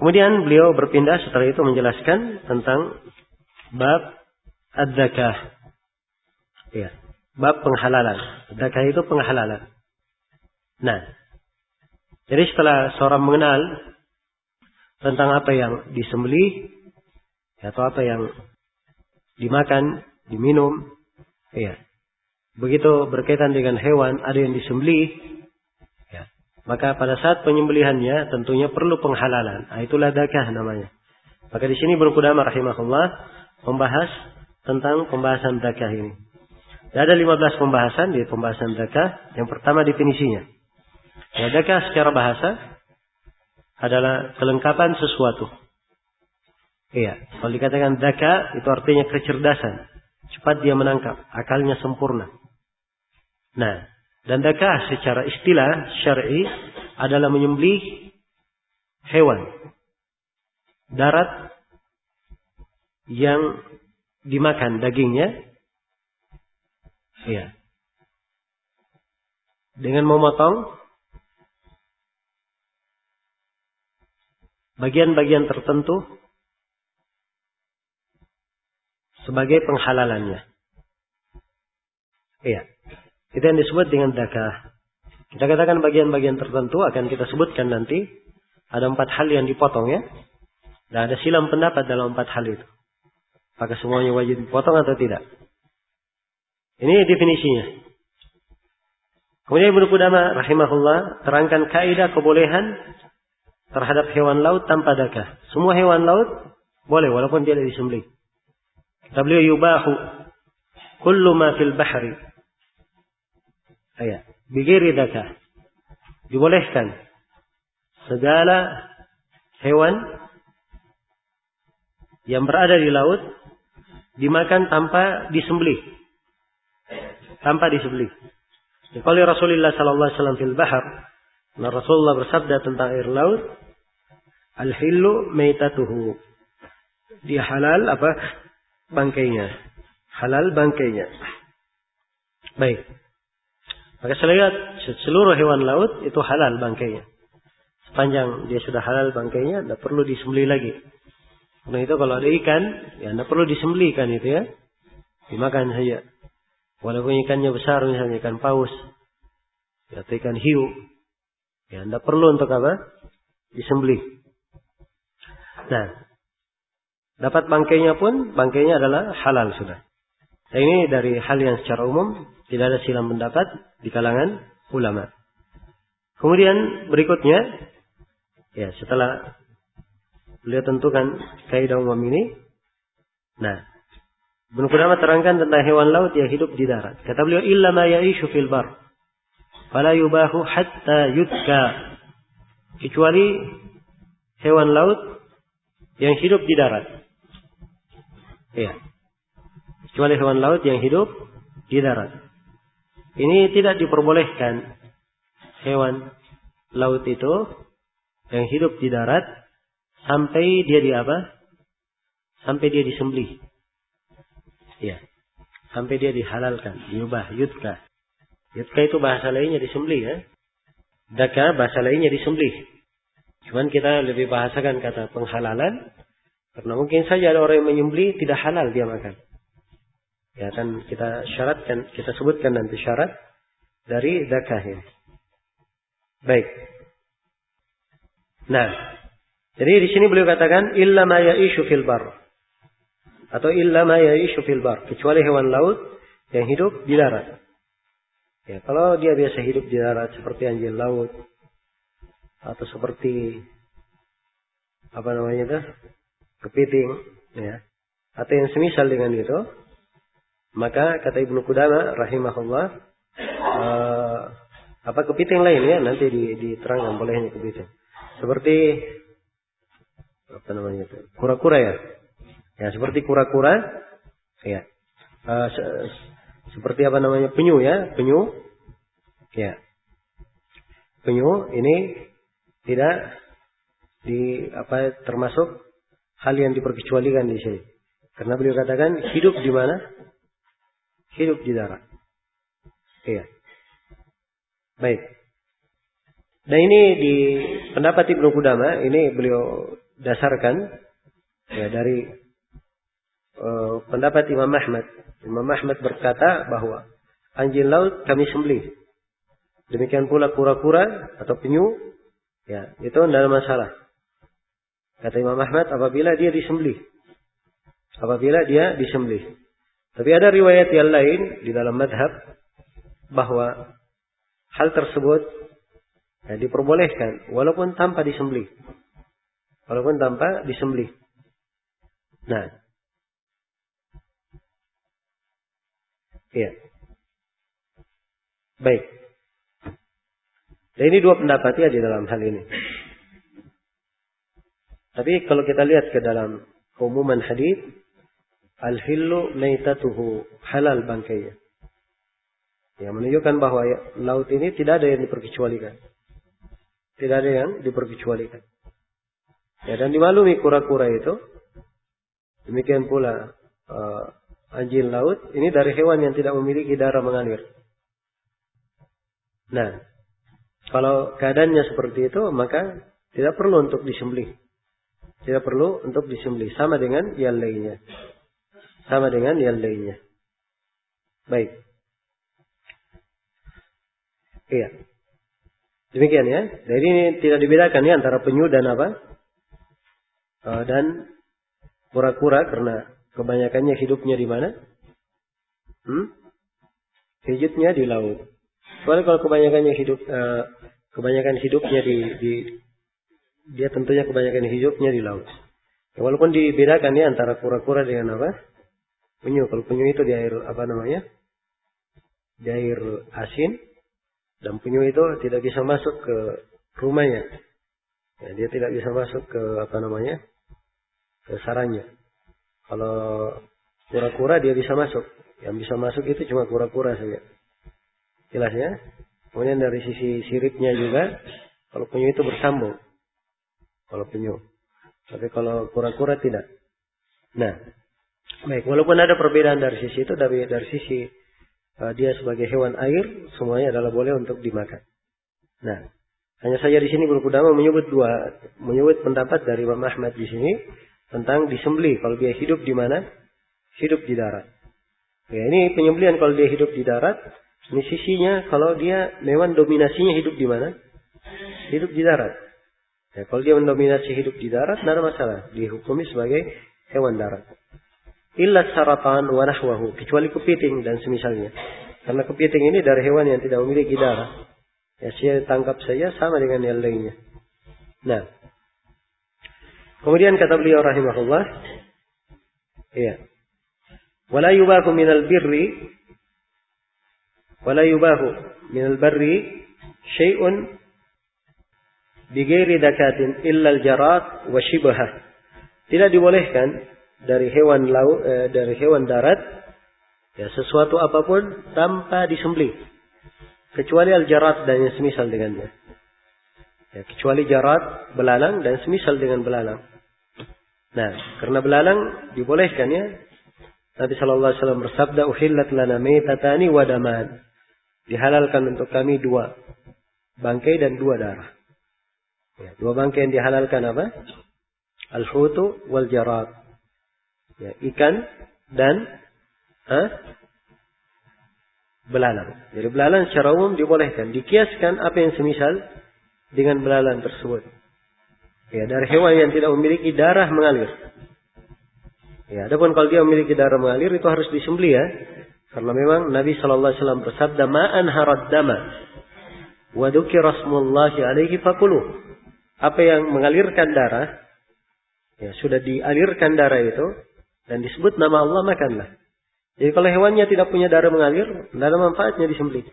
Kemudian beliau berpindah setelah itu menjelaskan tentang bab ad-zakah. Ya, bab penghalalan. Zakah itu penghalalan. Nah, jadi setelah seorang mengenal tentang apa yang disembelih atau apa yang dimakan, diminum, ya. Begitu berkaitan dengan hewan ada yang disembelih, ya. Maka pada saat penyembelihannya tentunya perlu penghalalan. Nah, itulah zakah namanya. Maka di sini Ibnu Qudamah rahimahullah membahas tentang pembahasan zakah ini. Ada 15 pembahasan di pembahasan zakah. Yang pertama definisinya. Ya, zakah secara bahasa adalah kelengkapan sesuatu. Iya, kalau dikatakan zakah itu artinya kecerdasan. Cepat dia menangkap, akalnya sempurna. Nah, dan zakah secara istilah syar'i adalah menyembelih hewan darat yang dimakan dagingnya. Iya. Dengan memotong bagian-bagian tertentu sebagai penghalalannya. Iya. Itu yang disebut dengan zakah. Kita katakan bagian-bagian tertentu akan kita sebutkan nanti. Ada 4 hal yang dipotong ya. Dan ada silang pendapat dalam 4 hal itu. Apakah semuanya wajib dipotong atau tidak? Ini definisinya. Kemudian Ibnu Qudamah rahimahullah terangkan kaidah kebolehan terhadap hewan laut tanpa zakah. Semua hewan laut boleh walaupun dia disembelih. Kata beliau yubahu kullu ma fil bahri. Ayat. Bighairi zakah. Dibolehkan segala hewan yang berada di laut dimakan tanpa disembelih. Tanpa disembelih. Qali Rasulullah sallallahu alaihi wasallam fil bahr. Nah, Rasulullah bersabda tentang air laut, al-hillu maitatuhu. Dia halal apa? Bangkainya. Halal bangkainya. Baik. Maka saya lihat seluruh hewan laut itu halal bangkainya. Sepanjang dia sudah halal bangkainya, tidak perlu disembelih lagi. Karena itu kalau ada ikan, ya tidak perlu disembelih ikan itu ya. Dimakan saja. Walaupun ikannya besar misalnya ikan paus. Ya, atau ikan hiu. Ya, tidak perlu untuk apa? Disembelih. Nah, dapat bangkainya pun, bangkainya adalah halal sudah. Nah, ini dari hal yang secara umum tidak ada silang pendapat di kalangan ulama. Kemudian berikutnya, ya setelah beliau tentukan kaidah umum ini, nah, Ibnu Qudamah terangkan tentang hewan laut yang hidup di darat. Kata beliau, illa ma ya'ishu fil bar, fala yubahu hatta yudka. Kecuali hewan laut yang hidup di darat. Ya. Kecuali hewan laut yang hidup di darat. Ini tidak diperbolehkan hewan laut itu yang hidup di darat sampai dia di apa? Sampai dia disembelih. Ya. Sampai dia dihalalkan, diubah, yudka. Yudka itu bahasa lainnya disembelih ya. Daka bahasa lainnya disembelih. Cuman kita lebih bahasakan kata penghalalan. Karena mungkin saja ada orang yang menyembelih tidak halal dia makan. Ya kan kita syaratkan, kita sebutkan nanti syarat dari zakah ini. Baik. Nah, jadi di sini beliau katakan illa ma ya'ishu fil bar. Atau illa ma ya'ishu fil bar, kecuali hewan laut yang hidup di darat. Ya, kalau dia biasa hidup di darat seperti anjing laut atau seperti apa namanya itu? Kepiting, ya. Atau yang semisal dengan itu, maka kata Ibnu Qudamah rahimahullah, apa kepiting lain ya, nanti diterangkan bolehnya kepiting. Seperti apa namanya itu? Kura-kura ya. Ya, seperti kura-kura, ya. Seperti apa namanya? Penyu ya, penyu. Ya. Penyu ini tidak termasuk hal yang diperkecualikan di sini. Karena beliau katakan hidup di mana? Hidup di darat. Iya. Baik. Dan ini di pendapat Ibnu Qudamah, ini beliau dasarkan ya dari pendapat Imam Ahmad. Imam Ahmad berkata bahwa anjing laut kami sembelih. Demikian pula kura-kura atau penyu, ya itu tidak ada masalah. Kata Imam Ahmad apabila dia disembelih. Tapi ada riwayat yang lain di dalam madhab bahwa hal tersebut ya, diperbolehkan walaupun tanpa disembelih. Nah, iya. Baik. Dan ini dua pendapat ya di dalam hal ini. Tapi kalau kita lihat ke dalam umuman hadis, al-hillu maitatuhu, halal bangkainya. Yang menunjukkan bahwa laut ini tidak ada yang diperkecualikan. Ya, dan dimaklumi kura-kura itu, demikian pula anjing laut, ini dari hewan yang tidak memiliki darah mengalir. Nah, kalau keadaannya seperti itu, maka tidak perlu untuk disembelih. Sama dengan yang lainnya. Baik. Iya. Demikian ya. Jadi ini tidak dibedakan ya antara penyu dan apa? Dan kura-kura karena kebanyakannya hidupnya di mana? Hidupnya di laut. Soalnya kalau kebanyakan hidupnya dia tentunya kebanyakan hidupnya di laut. Ya, walaupun dibedakan ya antara kura-kura dengan apa? Penyu. Kalau penyu itu di air di air asin, dan penyu itu tidak bisa masuk ke rumahnya. Ya, dia tidak bisa masuk ke ke sarangnya. Kalau kura-kura dia bisa masuk. Yang bisa masuk itu cuma kura-kura saja. Jelas ya? Kemudian dari sisi siripnya juga, kalau penyu itu bersambung. Tapi kalau kura-kura tidak. Nah, baik. Walaupun ada perbedaan dari sisi itu, dari sisi dia sebagai hewan air, semuanya adalah boleh untuk dimakan. Nah, hanya saja di sini Ibnu Qudamah menyebut pendapat dari Imam Ahmad di sini tentang disembelih kalau dia hidup di mana? Hidup di darat. Ya, ini penyembelihan kalau dia hidup di darat. Ini sisinya kalau dia memang dominasinya hidup di mana? Hidup di darat. Ya, kalau dia mendominasi hidup di darat, tidak ada masalah. Dihukumi sebagai hewan darat. Illa saratan wa nahwahu, kecuali kepiting dan semisalnya. Karena kepiting ini dari hewan yang tidak memiliki darah. Ya, saya tangkap saja sama dengan yang lainnya. Nah, kemudian kata beliau rahimahullah, iya. Wala yubahu minal barri syai'un bighairi dakatin illa al-jarat wa shibhah. Tidak dibolehkan dari hewan darat ya sesuatu apapun tanpa disembelih kecuali al-jarat dan yang semisal dengannya. Ya, kecuali jarat, belalang dan semisal dengan belalang. Nah, karena belalang dibolehkan ya. Nabi sallallahu alaihi wasallam bersabda, "Uhillat lana maitatani wa daman." Dihalalkan untuk kami 2 bangkai dan 2 darah. Ya, 2 bangkai yang dihalalkan apa? Al-hutu wal jarat. Ya, ikan dan belalang. Jadi belalang secara umum dibolehkan. Dikiaskan apa yang semisal dengan belalang tersebut. Ya, dari hewan yang tidak memiliki darah mengalir. Ya, adapun kalau dia memiliki darah mengalir itu harus disembelih ya. Karena memang Nabi sallallahu alaihi wasallam bersabda, "Ma'an harad dama wa dzukira rasmullahi alaihi fakulu." Apa yang mengalirkan darah, ya sudah dialirkan darah itu dan disebut nama Allah, makanlah. Jadi kalau hewannya tidak punya darah mengalir, tidak ada manfaatnya disembelih.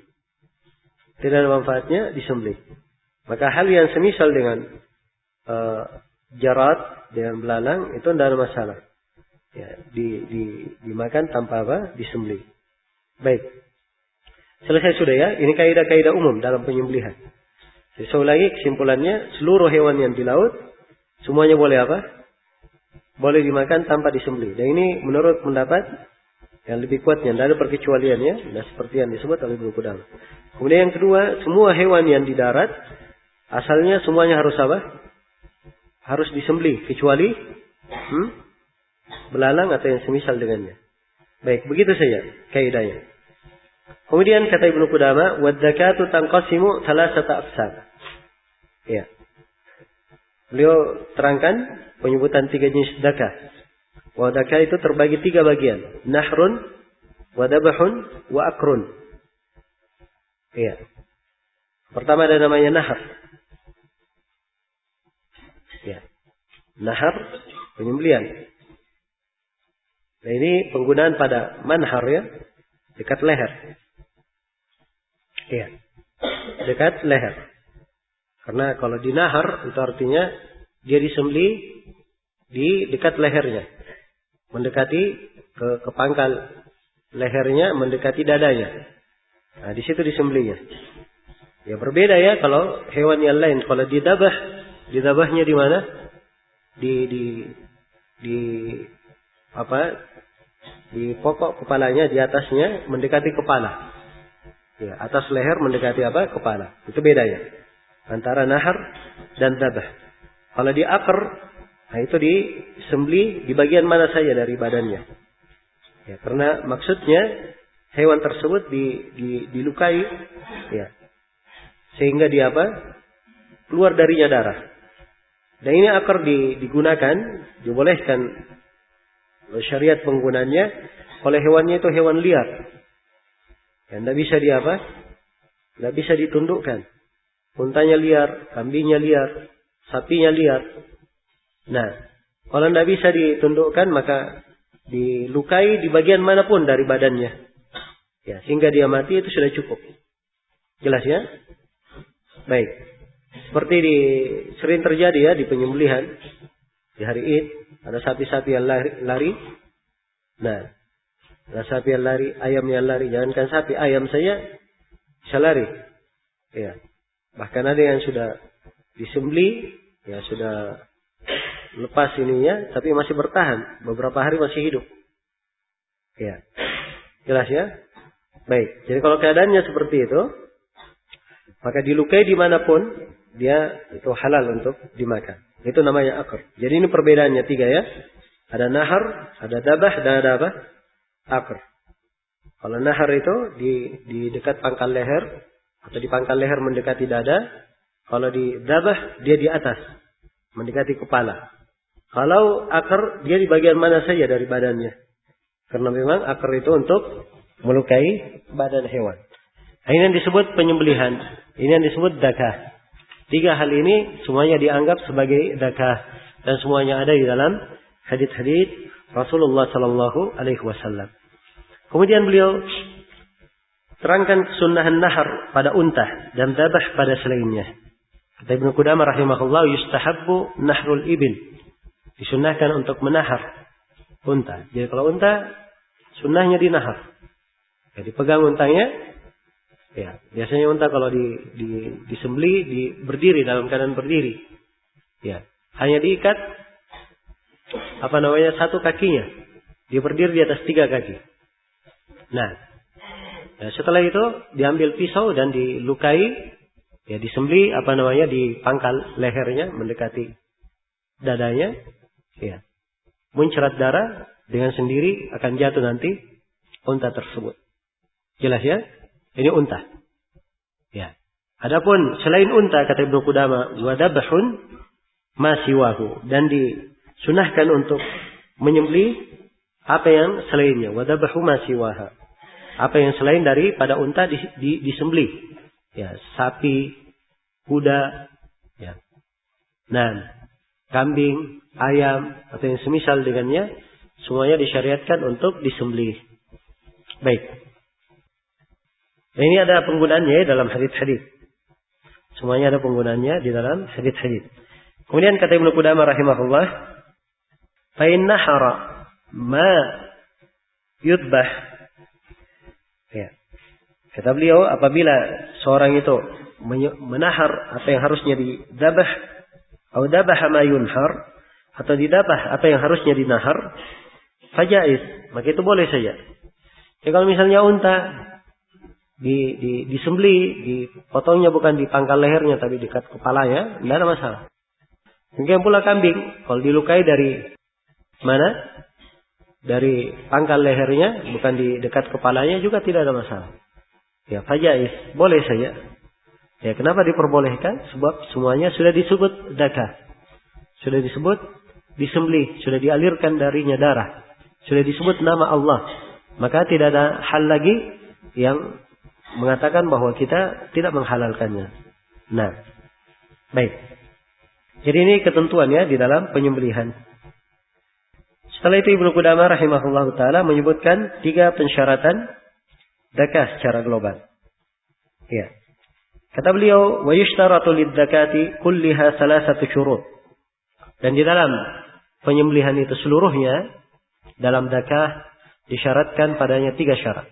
Maka hal yang semisal dengan jarat, dengan belalang itu tidak ada masalah. Ya, dimakan tanpa apa? Disembelih. Baik. Selesai sudah ya. Ini kaidah-kaidah umum dalam penyembelihan. Jadi saya ulangi kesimpulannya, seluruh hewan yang di laut semuanya boleh apa? Boleh dimakan tanpa disembelih. Dan ini menurut pendapat yang lebih kuatnya, tidak ada perkecualiannya, nah seperti yang disebut oleh Ibnu Qudamah. Kemudian yang kedua, semua hewan yang di darat asalnya semuanya harus apa? harus disembelih kecuali belalang atau yang semisal dengannya. Baik, begitu saja kaidahnya. Kemudian kata Ibnu Qudamah, "Wadzakatu tanqasimu thalathata aqsam." Ya. Beliau terangkan penyebutan 3 jenis zakah. Wa zakah itu terbagi 3 bagian, nahrun, wa dabhun, wa akrun. Iya. Pertama ada namanya nahar. Ya. Nahar, penyembelihan. Nah ini penggunaan pada manhar ya, dekat leher. Iya. Dekat leher. Karena kalau di nahar itu artinya dia disembelih di dekat lehernya. Mendekati ke pangkal lehernya, mendekati dadanya. Nah, di situ disembelihnya. Ya berbeda ya kalau hewan yang lain. Kalau didabahnya di mana? Di pokok kepalanya, di atasnya mendekati kepala. Ya, atas leher mendekati kepala. Itu beda ya. Antara nahar dan dabah. Kalau di akar, nah itu disembelih di bagian mana saja dari badannya. Ya, karena maksudnya hewan tersebut dilukai, ya, sehingga dia keluar darinya darah. Dan ini akar digunakan, dibolehkan syariat penggunaannya oleh hewannya itu hewan liar. Yang tidak bisa tidak bisa ditundukkan. Untanya liar, kambingnya liar, sapinya liar. Nah, kalau tidak bisa ditundukkan maka dilukai di bagian manapun dari badannya. Ya, sehingga dia mati itu sudah cukup. Jelas ya? Baik. Seperti sering terjadi ya di penyembelihan di hari Id, ada sapi-sapi yang lari. Nah, ada sapi yang lari, ayam yang lari. Jangankan sapi, ayam saja bisa lari. Ya. Bahkan ada yang sudah disembelih, ya sudah lepas ininya, tapi masih bertahan. Beberapa hari masih hidup. Ya. Jelas ya? Baik. Jadi kalau keadaannya seperti itu, maka dilukai dimanapun, dia itu halal untuk dimakan. Itu namanya akar. Jadi ini perbedaannya 3 ya. Ada nahar, ada dabah, dan ada akar. Kalau nahar itu di dekat pangkal leher, atau di pangkal leher mendekati dada. Kalau di dabah, dia di atas, mendekati kepala. Kalau akar, dia di bagian mana saja dari badannya. Karena memang akar itu untuk melukai badan hewan. Ini yang disebut penyembelihan. Ini yang disebut zakah. 3 hal ini semuanya dianggap sebagai zakah. Dan semuanya ada di dalam hadits-hadits Rasulullah Sallallahu Alaihi Wasallam. Kemudian beliau terangkan kesunahan nahar pada unta dan dabah pada selainnya. Kata Ibnu Qudamah rahimahullah, yustahabbu nahrul ibil. Disunnahkan untuk menahar unta. Jadi kalau unta, sunnahnya dinahar. Ya, dipegang untanya. Ya, biasanya unta kalau disembelih, berdiri dalam keadaan berdiri. Ya, hanya diikat satu kakinya. Dia berdiri di atas 3 kaki. Nah, ya, setelah itu diambil pisau dan dilukai, ya disembelih di pangkal lehernya mendekati dadanya, ya. Muncrat darah dengan sendiri akan jatuh nanti unta tersebut. Jelas ya? Ini unta. Ya. Adapun selain unta kata Ibnu Qudamah, wa dabhun ma siwahu, dan disunahkan untuk menyembelih apa yang selainnya. Wa dabhu ma siwaha. Apa yang selain daripada unta disembelih. Ya, sapi, kuda, ya. Nah, kambing, ayam atau yang semisal dengannya semuanya disyariatkan untuk disembelih. Baik. Ini ada penggunaannya dalam hadits-hadits. Semuanya ada penggunaannya di dalam hadits-hadits. Kemudian kata Ibnu Qudamah rahimahullah, fa in nahara ma yudbah. Ya. Kata beliau, apabila seorang itu menahar apa yang harusnya didabah, atau dabah ma yunhar, atau didabah apa yang harusnya dinahar, fajaiz, maka itu boleh saja. Ya, kalau misalnya unta disembelih, dipotongnya bukan di pangkal lehernya tapi dekat kepalanya, tidak ada masalah. Demikian pula kambing, kalau dilukai dari mana? Dari pangkal lehernya, bukan di dekat kepalanya juga tidak ada masalah. Ya, fajaiz, boleh saja. Ya, kenapa diperbolehkan? Sebab semuanya sudah disebut zakah. Sudah disebut disembelih, sudah dialirkan darinya darah. Sudah disebut nama Allah. Maka tidak ada hal lagi yang mengatakan bahwa kita tidak menghalalkannya. Nah, baik. Jadi ini ketentuannya di dalam penyembelihan. Setelah itu Ibnu Qudamah rahimahullah ta'ala menyebutkan 3 pensyaratan zakah secara global. Ya. Kata beliau, wa yushtaratu lidzakati kulliha 3 syurut. Dan di dalam penyembelihan itu seluruhnya, dalam zakah disyaratkan padanya 3 syarat.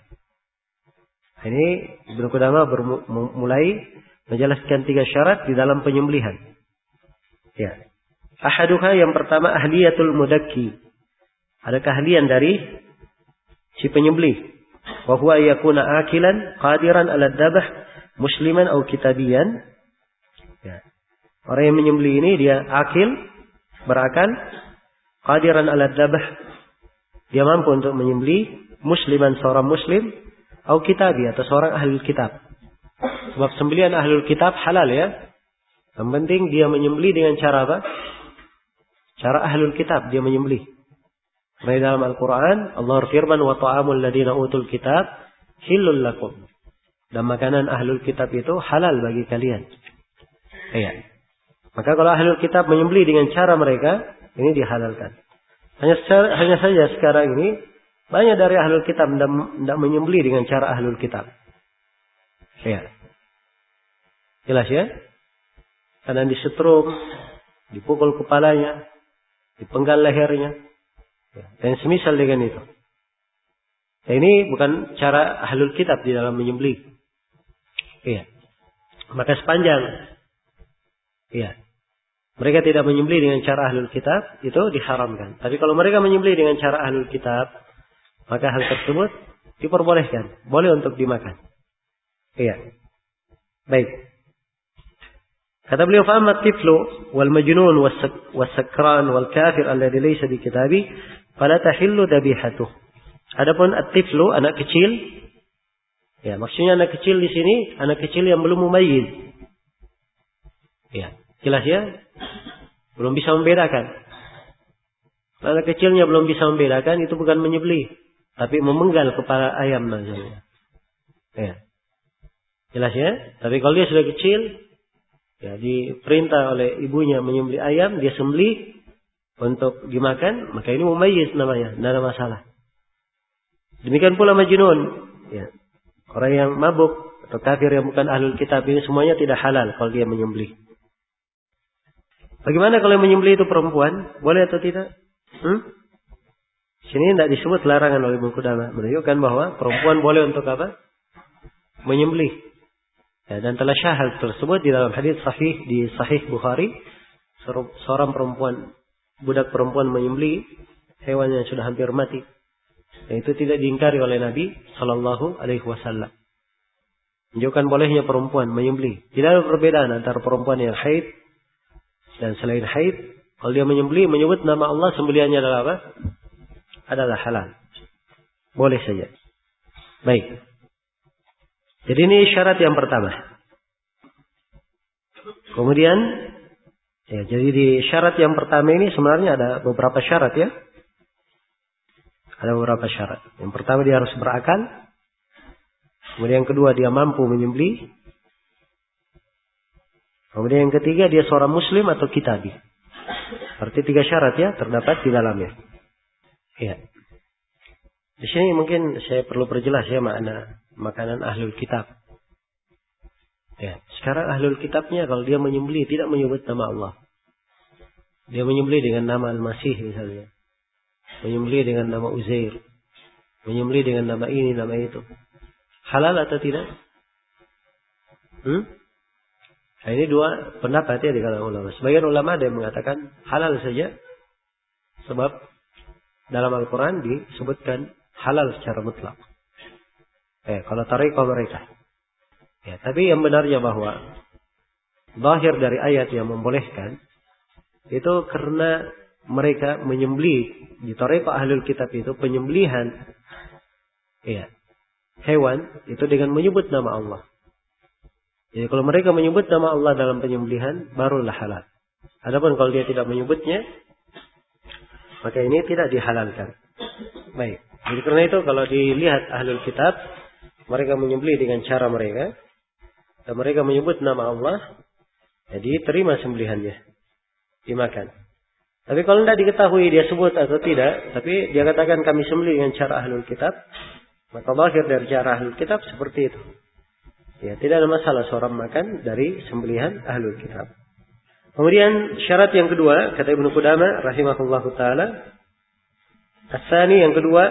Ini Ibnu Qudamah mulai menjelaskan 3 syarat di dalam penyembelihan. Ya. Ahaduha, yang pertama, ahliyatul mudakki. Ada keahlian dari si penyembelih. Wa huwa yakuna akilan qadiran ala dzabh musliman atau kitabiyan. Ya. Orang yang menyembelih ini dia akil, berakal, qadiran ala dzabh. Dia mampu untuk menyembelih musliman, seorang muslim, atau kitabi, atau seorang ahli kitab. Sebab sembelihan ahli kitab halal ya. Yang penting dia menyembelih dengan cara apa? Cara ahli kitab dia menyembelih. Di dalam Al-Quran, Allah firman, wa ta'amul ladina utul kitab hilul lakum. Dan makanan ahlul kitab itu halal bagi kalian. Iya. Maka kalau ahlul kitab menyembelih dengan cara mereka, ini dihalalkan. Hanya saja sekarang ini, banyak dari ahlul kitab tidak menyembelih dengan cara ahlul kitab. Iya. Jelas ya? Karena disetrum, dipukul kepalanya, dipenggal lehernya. Dan semisal dengan itu. Nah, ini bukan cara ahlul kitab di dalam menyembelih. Iya. Maka sepanjang mereka tidak menyembelih dengan cara ahlul kitab, itu diharamkan. Tapi kalau mereka menyembelih dengan cara ahlul kitab, maka hal tersebut diperbolehkan. Boleh untuk dimakan. Iya. Baik. Kata beliau, fa'amma tiflu wal majnun was sakran wal kafir alladhi laysa bi kitabi fala tahillu dhabihatuh. Adapun at-tiflu, anak kecil, ya maksudnya anak kecil di sini anak kecil yang belum mumayyiz. Ya, jelas ya? Belum bisa membedakan. Anak kecilnya belum bisa membedakan, itu bukan menyembelih, tapi memenggal kepala ayam namanya. Ya. Jelas ya? Tapi kalau dia sudah kecil, ya, diperintah oleh ibunya menyembelih ayam, dia sembelih untuk dimakan, maka ini mumayyiz namanya, tidak ada masalah. Demikian pula majnun, ya. Orang yang mabuk atau kafir yang bukan ahlul kitab, ini semuanya tidak halal kalau dia menyembelih. Bagaimana kalau yang menyembelih itu perempuan? Boleh atau tidak? Sini tidak disebut larangan oleh Ibnu Qudamah, menunjukkan bahwa perempuan boleh untuk apa? Menyembelih. Ya, dan telah syahad tersebut di dalam hadis sahih di Sahih Bukhari, seorang perempuan, budak perempuan menyembelih hewan yang sudah hampir mati. Dan itu tidak diingkari oleh Nabi Sallallahu Alaihi Wasallam. Menunjukkan bolehnya perempuan menyembelih. Tidak ada perbedaan antara perempuan yang haid dan selain haid. Kalau dia menyembelih, menyebut nama Allah, sembelihannya adalah apa? Adalah halal. Boleh saja. Baik. Jadi ini syarat yang pertama. Kemudian, ya, jadi di syarat yang pertama ini sebenarnya ada beberapa syarat ya. Ada beberapa syarat. Yang pertama dia harus berakal. Kemudian yang kedua dia mampu menyembelih. Kemudian yang ketiga dia seorang muslim atau kitabi. Berarti 3 syarat ya terdapat di dalamnya. Ya. Di sini mungkin saya perlu perjelas ya makna makanan ahlul kitab. Ya, sekarang ahlul kitabnya kalau dia menyembelih tidak menyebut nama Allah. Dia menyembelih dengan nama Al-Masih misalnya. Menyembelih dengan nama Uzair. Menyembelih dengan nama ini, nama itu. Halal atau tidak? Nah, ini 2 pendapat ya di kalangan ulama. Sebagian ulama ada yang mengatakan halal saja. Sebab dalam Al-Quran disebutkan halal secara mutlak. Kalau tariqah mereka. Ya, tapi yang benarnya bahwa zahir dari ayat yang membolehkan Itu karena mereka menyembelih di Thariqah Ahlul Kitab itu penyembelihan hewan itu dengan menyebut nama Allah. Jadi kalau mereka menyebut nama Allah dalam penyembelihan, barulah halal. Adapun kalau dia tidak menyebutnya, maka ini tidak dihalalkan. Baik. Jadi karena itu kalau dilihat Ahlul Kitab, mereka menyembelih dengan cara mereka, dan mereka menyebut nama Allah, jadi terima sembelihannya, dimakan. Tapi kalau tidak diketahui dia sebut atau tidak, tapi dia katakan kami sembelih dengan cara Ahlul Kitab, maka lahir dari cara Ahlul Kitab seperti itu. Ya, tidak ada masalah seorang makan dari sembelihan Ahlul Kitab. Kemudian syarat yang kedua, kata Ibnu Qudamah rahimahullahu taala, as-tsani yang kedua,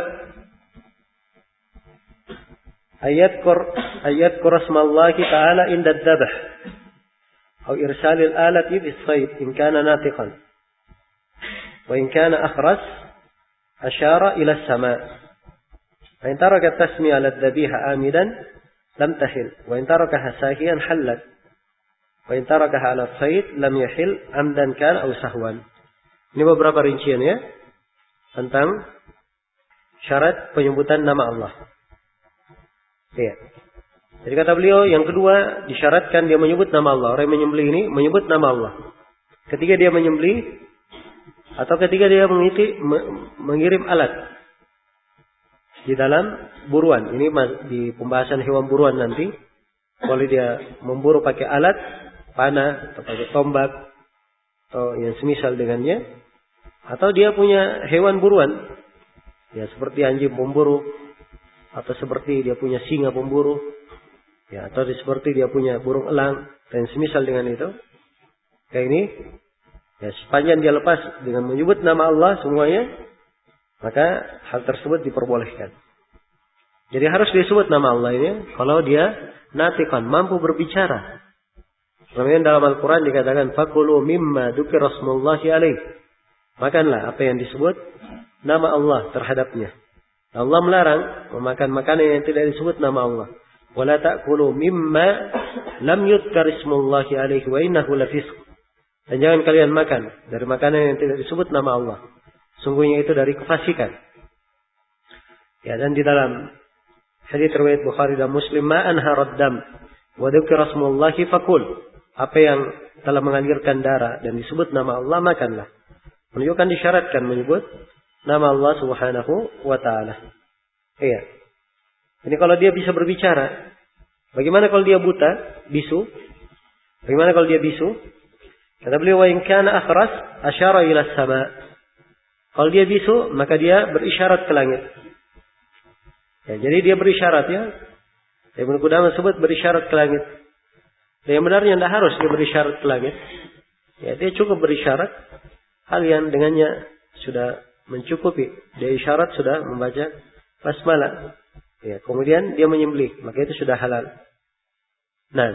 ayadkur asmallahi ta'ala inda dzabh atau irsalil alati bis-sayd in kana natiqan wa in kana akhras asyara ila as-sama'. Fa in taraka tasmiya al-dhabiha amidan lam tahil wa in tarakaha sahiyan halat wa in tarakaha ala sayd lam yahil amdan kana aw sahwan. Ini beberapa rincian ya tentang syarat penyebutan nama Allah. Iya. Jadi kata beliau yang kedua disyaratkan dia menyebut nama Allah. Orang yang menyembelih ini menyebut nama Allah. Ketika dia menyembelih atau ketika dia mengirim alat di dalam buruan. Ini di pembahasan hewan buruan nanti. Kalau dia memburu pakai alat, panah, atau pakai tombak, atau yang semisal dengannya. Atau dia punya hewan buruan. Ya seperti anjing pemburu. Atau seperti dia punya singa pemburu. Ya, atau seperti dia punya burung elang. Dan semisal dengan itu. Kayak ini. Ya, sepanjang dia lepas dengan menyebut nama Allah semuanya. Maka hal tersebut diperbolehkan. Jadi harus disebut nama Allah ini kalau dia natiqan, mampu berbicara. Kemudian dalam Al-Quran dikatakan fakulu mimma dzukira rasmullahi alaih. Makanlah apa yang disebut nama Allah terhadapnya. Allah melarang memakan makanan yang tidak disebut nama Allah. Wala ta'kulu mimma lam yudhkar ismullahi alaihi wa innahu lafisq. Dan jangan kalian makan dari makanan yang tidak disebut nama Allah. Sungguhnya itu dari kefasikan. Ya, dan di dalam hadits riwayat Bukhari dan Muslim, ma anharad dam wa dzukira ismullahi fakul. Apa yang telah mengalirkan darah dan disebut nama Allah, makanlah. Menunjukkan disyaratkan menyebut nama Allah Subhanahu wa taala. Iya. Ini kalau dia bisa berbicara. Bagaimana kalau dia buta, bisu? Bagaimana kalau dia bisu? Kata beliau, wa in kana akhras asyara ila as-sama'. Kalau dia bisu, maka dia berisyarat ke langit. Ya, jadi dia berisyarat ya. Ibnu Qudamah sebut berisyarat ke langit. Dan yang benarnya tidak harus dia berisyarat ke langit. Ya, dia cukup berisyarat. Hal yang dengannya sudah mencukupi. Dia isyarat sudah membaca basmalah. Ya, kemudian dia menyembelih. Maka itu sudah halal. Nah.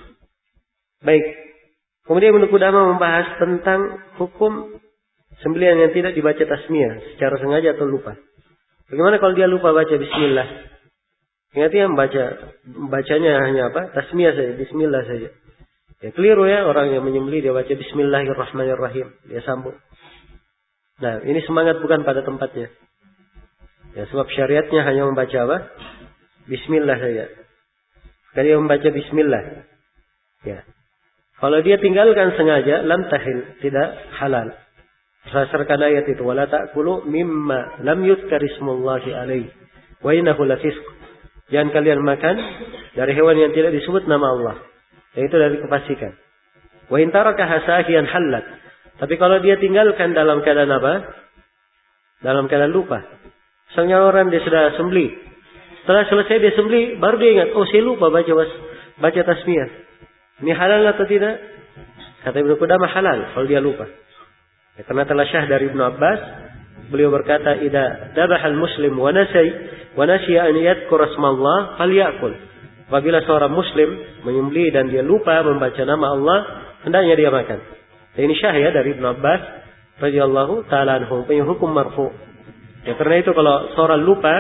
Baik. Kemudian Ibnu Qudamah membahas tentang hukum sembelihan yang tidak dibaca tasmiyah secara sengaja atau lupa. Bagaimana kalau dia lupa baca bismillah? Ingat ya, bacanya hanya apa? Tasmiyah saja, bismillah saja. Ya keliru ya orang yang menyembelih dia baca bismillahirrahmanirrahim, dia sambung. Nah, ini semangat bukan pada tempatnya. Ya sebab syariatnya hanya membaca apa? Bismillah saja. Kalau dia membaca bismillah. Ya. Kalau dia tinggalkan sengaja, lam tahil, tidak halal. Berdasarkan ayat itu, wala ta'kulu mimma lam yudhkar ismullahi alaihi wa innahu lafisq. Jangan kalian makan dari hewan yang tidak disebut nama Allah. Dan itu dari kefasikan. Wa in tarakaha sahiyan halat. Tapi kalau dia tinggalkan dalam keadaan apa? Dalam keadaan lupa. Misalnya orang dia sudah sembelih. Setelah selesai dia sembelih, baru dia ingat, oh saya lupa baca tasmiyah. Ini halal atau tidak? Kata Ibnu Qudamah halal kalau dia lupa. Ya, karena telah syah dari Ibnu Abbas, beliau berkata, "Idza dzabahal muslim wa nasiya an yadhkura ismallah falyakul." Apabila seorang muslim menyembelih dan dia lupa membaca nama Allah, hendaknya dia makan. Dan ini syah ya dari Ibnu Abbas radhiyallahu taala anhu, punya hukum marfu. Ya karena itu kalau seorang lupa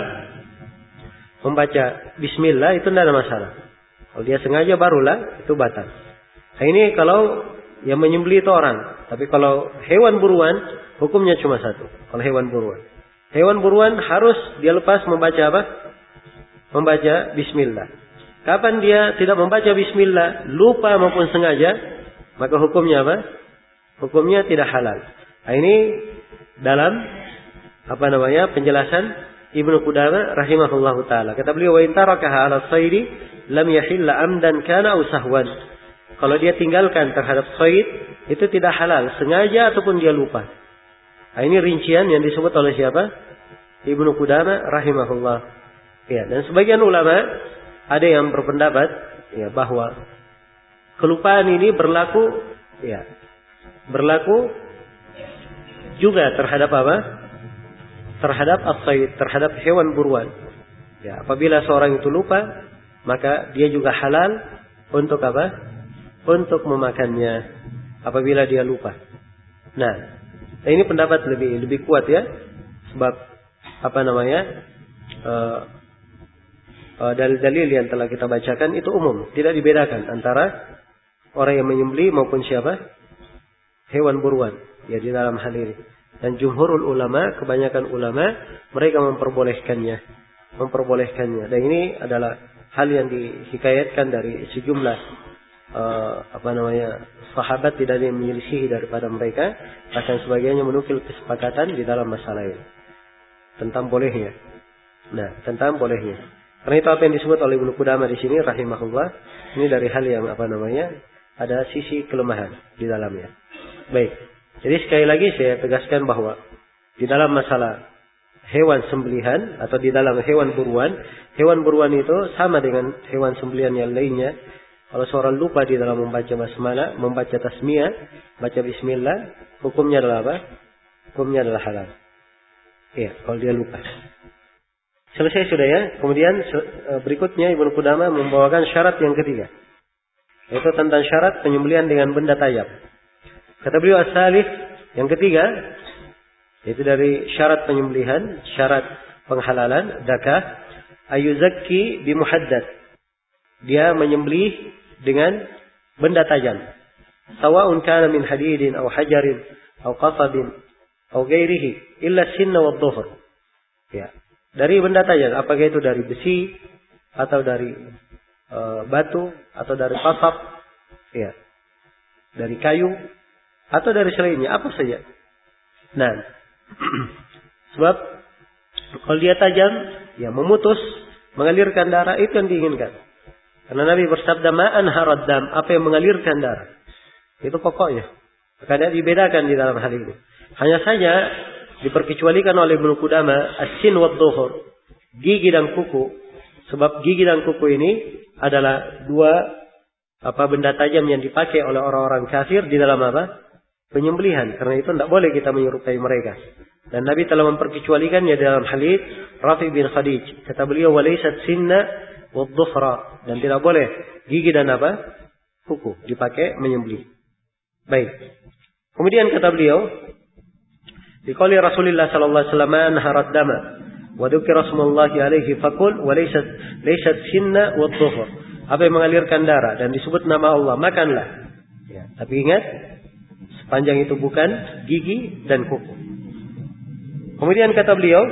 membaca bismillah itu tidak ada masalah. Kalau dia sengaja barulah itu batal. Nah, ini kalau yang menyembelih itu orang. Tapi kalau hewan buruan, hukumnya cuma satu. Kalau hewan buruan. Hewan buruan harus dia lepas membaca apa? Membaca bismillah. Kapan dia tidak membaca bismillah, lupa maupun sengaja, maka hukumnya apa? Hukumnya tidak halal. Nah, ini dalam penjelasan Ibnu Qudamah rahimahullahu taala. Kata beliau, "Wa in tarakaha 'ala as-sayd lam yahilla 'amdan kana aw sahwan." Kalau dia tinggalkan terhadap sayd, itu tidak halal, sengaja ataupun dia lupa. Nah, ini rincian yang disebut oleh siapa? Ibnu Qudamah rahimahullah. Ya, dan sebagian ulama ada yang berpendapat ya bahwa kelupaan ini berlaku juga terhadap apa? Terhadap as-sayd, terhadap hewan buruan. Ya, apabila seorang itu lupa, maka dia juga halal untuk apa? Untuk memakannya apabila dia lupa. Nah, ini pendapat lebih kuat ya. Sebab dalil-dalil yang telah kita bacakan itu umum, tidak dibedakan antara orang yang menyembelih maupun siapa? Hewan buruan ya di dalam hal ini. Dan jumhurul ulama, kebanyakan ulama, mereka memperbolehkannya. Dan ini adalah hal yang dihikayatkan dari sejumlah sahabat, tidak ada yang menyelisihi daripada mereka. Bahkan sebagiannya menukil kesepakatan di dalam masalah ini tentang bolehnya. Nah, tentang bolehnya. Karena itu apa yang disebut oleh Ibnu Qudamah di sini rahimahullah, ini dari hal yang ada sisi kelemahan di dalamnya. Baik. Jadi sekali lagi saya tegaskan bahwa di dalam masalah hewan sembelihan atau di dalam hewan buruan itu sama dengan hewan sembelihan yang lainnya. Kalau seorang lupa di dalam membaca basmalah, membaca tasmiyah, baca bismillah, hukumnya adalah apa? Hukumnya adalah halal. Iya, kalau dia lupa. Selesai sudah ya. Kemudian berikutnya Ibnu Qudamah membawakan syarat yang ketiga. Yaitu tentang syarat penyembelihan dengan benda tajam. Kata beliau as-salih yang ketiga, yaitu dari syarat penyembelihan, syarat penghalalan, zakah, ayuzakki bimuhaddad. Dia menyembelih dengan benda tajam. Sawa'un kana min hadidin aw hajarin aw qasabin aw ghairihi illa sinna wad dhuhr. Ya. Dari benda tajam, apakah itu dari besi atau dari batu atau dari qasab, ya. Dari kayu atau dari selainnya, apa saja. Nah, sebab kalau dia tajam, ya memutus, mengalirkan darah, itu yang diinginkan. Karena Nabi bersabda, "Ma'an harad dam", apa yang mengalirkan darah. Itu pokoknya. Maka tidak dibedakan di dalam hal ini. Hanya saja diperkecualikan oleh Ibnu Qudamah as-sin wad dhuhr, gigi dan kuku. Sebab gigi dan kuku ini adalah dua benda tajam yang dipakai oleh orang-orang kafir di dalam penyembelihan. Karena itu tidak boleh kita menyerupai mereka. Dan Nabi telah memperkecualikannya dalam hadits Rafi bin Khadij. Kata beliau, "Walaysat sinna wad dhufra", dan tidak boleh gigi dan kuku dipakai menyembelih. Baik. Kemudian kata beliau, "Liqauli Rasulullah sallallahu alaihi wasallam anharat dama wa dzukira rasulullahi alaihi faqul laysat sinna wad dhufra." Apa yang mengalirkan darah dan disebut nama Allah, makanlah. Ya, tapi ingat, sepanjang itu bukan gigi dan kuku. Kemudian kata beliau,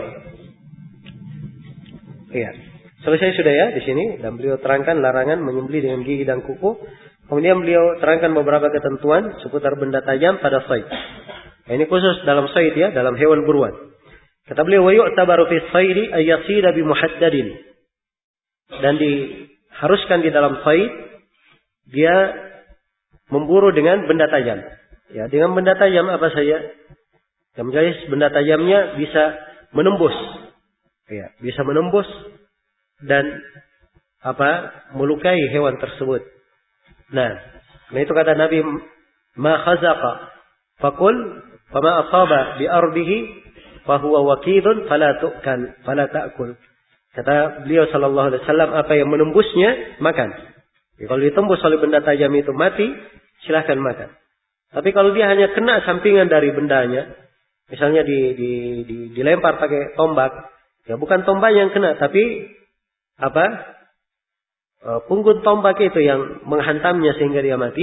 iya, selesai sudah ya di sini, dan beliau terangkan larangan menyembelih dengan gigi dan kuku. Kemudian beliau terangkan beberapa ketentuan seputar benda tajam pada sayd. Nah, ini khusus dalam sayd ya, dalam hewan buruan. Kata beliau, "Wa yu'tabaru fi saydi ay yasida bi muhaddadin." Dan diharuskan di dalam sayd dia memburu dengan benda tajam. Ya, dengan benda tajam apa saja? Yang jelas benda tajamnya bisa menembus. Ya, bisa menembus dan melukai hewan tersebut. Nah itu kata Nabi, "Ma khazaqa faqul fama asaba bi ardihi fa huwa waqidun fala ta'kul." Kata beliau sallallahu alaihi wasallam, apa yang menembusnya makan. Ya, kalau ditembus oleh benda tajam itu mati, silahkan makan. Tapi kalau dia hanya kena sampingan dari bendanya, misalnya dilempar pakai tombak, ya bukan tombak yang kena, tapi punggung tombak itu yang menghantamnya sehingga dia mati,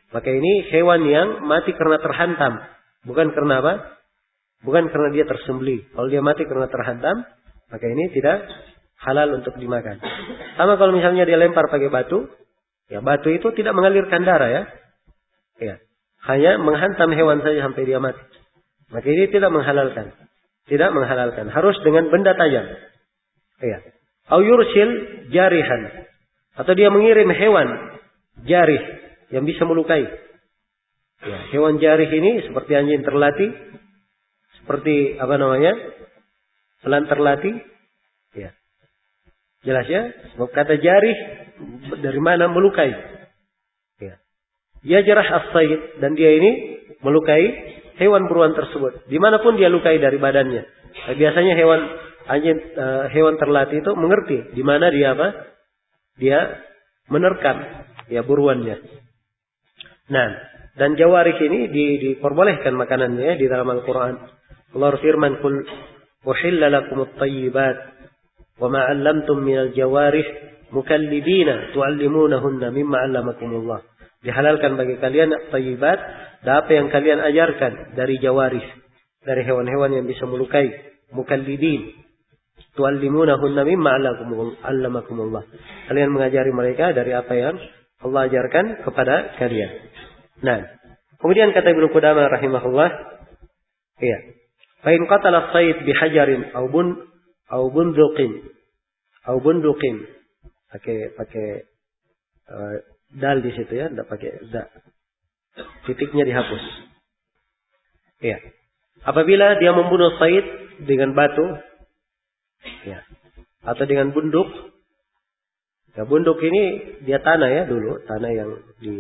Maka ini hewan yang mati karena terhantam. Bukan karena apa? Bukan karena dia tersembelih. Kalau dia mati karena terhantam, maka ini tidak halal untuk dimakan. Sama kalau misalnya dia lempar pakai batu, ya batu itu tidak mengalirkan darah ya. Ya. Hanya menghantam hewan saja sampai dia mati. Maka ini tidak menghalalkan. Tidak menghalalkan. Harus dengan benda tajam. Ya. Au yursil jarihan. Atau dia mengirim hewan jarih yang bisa melukai. Ya, hewan jarih ini seperti anjing terlatih, seperti selan terlatih. Ya. Jelas ya? Sebab kata jarih dari mana melukai. Ya. Yajrah as-sayd, dan dia ini melukai hewan buruan tersebut. Dimanapun dia lukai dari badannya. Nah, biasanya hewan terlatih itu mengerti di mana dia dia menerkam ya buruannya. Nah, dan jawarih ini diperbolehkan makanannya di dalam Al-Quran. Allah firman, "Qul uhilla lakumut thayyibat wa ma 'allamtum minal jawarih mukallibina tu'allimunahunna mimma 'allamakumullah." Dihalalkan bagi kalian thayyibat, dan apa yang kalian ajarkan dari jawarih, dari hewan-hewan yang bisa melukai, mukallibin. Tu'allimunahunna mimma 'allamakumullah. Kalian mengajari mereka dari apa yang Allah ajarkan kepada kalian. Nah, kemudian kata Ibnu Qudamah rahimahullah, iya. Fa in qatala as-sayd bihajarin aw bunduqin. Pakai dal di situ ya, enggak pakai da. Titiknya dihapus. Iya. Apabila dia membunuh sayd dengan batu, ya, atau dengan bunduk. Ya, bunduk ini dia tanah ya dulu, tanah yang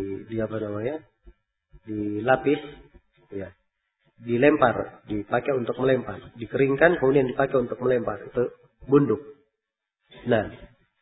dilapis, ya, dilempar, dipakai untuk melempar, dikeringkan kemudian dipakai untuk melempar, itu bunduk. Nah,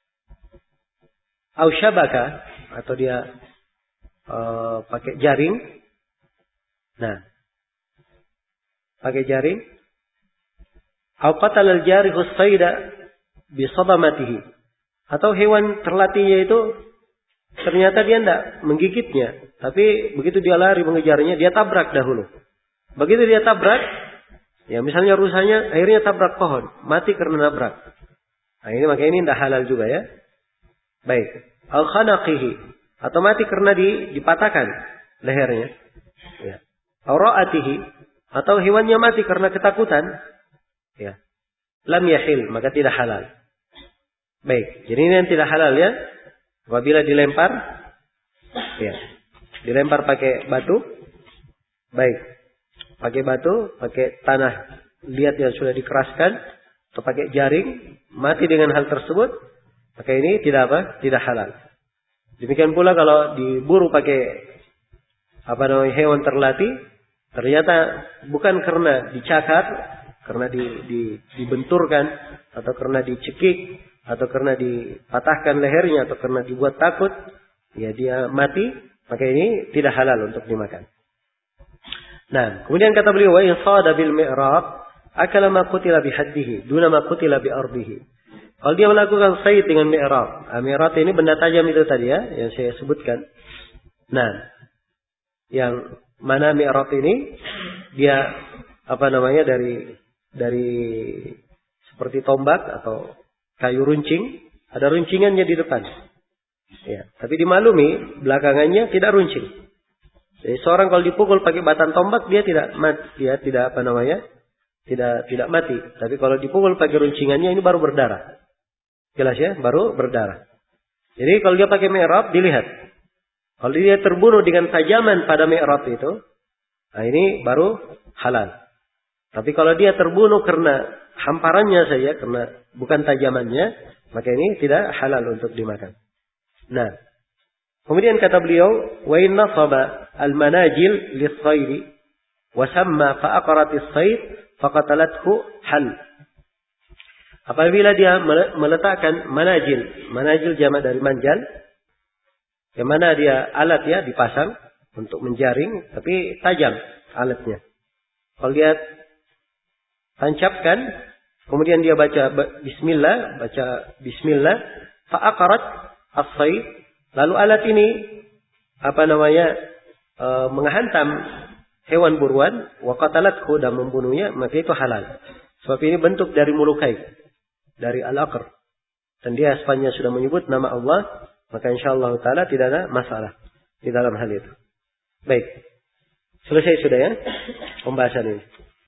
au syabaka, atau dia pakai jaring. Nah, pakai jaring. Au qatala al-jarihu as-sayda bi sadamatihi. Atau hewan terlatihnya itu ternyata dia tidak menggigitnya, tapi begitu dia lari mengejarnya, dia tabrak dahulu. Begitu dia tabrak, ya misalnya rusanya akhirnya tabrak pohon, mati karena nabrak. Nah, maka ini tidak halal juga ya. Baik. Au khanaqihi, atau mati karena dipatahkan lehernya. Ya. Au ra'atihi, atau hewannya mati karena ketakutan. Ya. Lam yahil, maka tidak halal. Baik, jadi ini yang tidak halal ya. Apabila dilempar, ya, dilempar pakai batu, baik, pakai batu, pakai tanah liat yang sudah dikeraskan, atau pakai jaring, mati dengan hal tersebut, maka ini tidak halal. Demikian pula kalau diburu pakai hewan terlatih, ternyata bukan karena dicakar, karena dibenturkan, atau karena dicekik, atau karena dipatahkan lehernya, atau karena dibuat takut, ya dia mati, maka ini tidak halal untuk dimakan. Nah, kemudian kata beliau, wa in sada bil mi'rab akala ma qutila bi haddihi duna ma qutila bi ardihi. Kalau dia melakukan sayd dengan mi'rab, mi'rab ini benda tajam itu tadi ya, yang saya sebutkan. Nah, yang mana mi'rab ini dia dari seperti tombak atau kayu runcing, ada runcingannya di depan. Ya, tapi dimaklumi belakangannya tidak runcing. Jadi seorang kalau dipukul pakai batang tombak dia tidak mati. Tapi kalau dipukul pakai runcingannya ini baru berdarah. Jelas ya, baru berdarah. Jadi kalau dia pakai mi'rab dilihat. Kalau dia terbunuh dengan tajaman pada mi'rab itu, nah ini baru halal. Tapi kalau dia terbunuh karena hamparannya saja, karena bukan tajamannya, maka ini tidak halal untuk dimakan. Nah, kemudian kata beliau, wa in nasaba al-manajil lis-sayd wa samma fa aqrat as-sayd faqatalathu hal. Apabila dia meletakkan manajil jamak dari manjal, yang mana dia alat ya dipasang untuk menjaring, tapi tajam alatnya. Kalau dia tancapkan, kemudian dia baca bismillah, fa aqarat as-sayd, lalu alat ini menghantam hewan buruan, wa qatalathu, dan membunuhnya, maka itu halal. Sebab ini bentuk dari mulukai, dari al-aqr. Dan dia sepanjang sudah menyebut nama Allah, maka insyaallah taala tidak ada masalah di dalam hal itu. Baik. Selesai sudah ya pembahasan ini.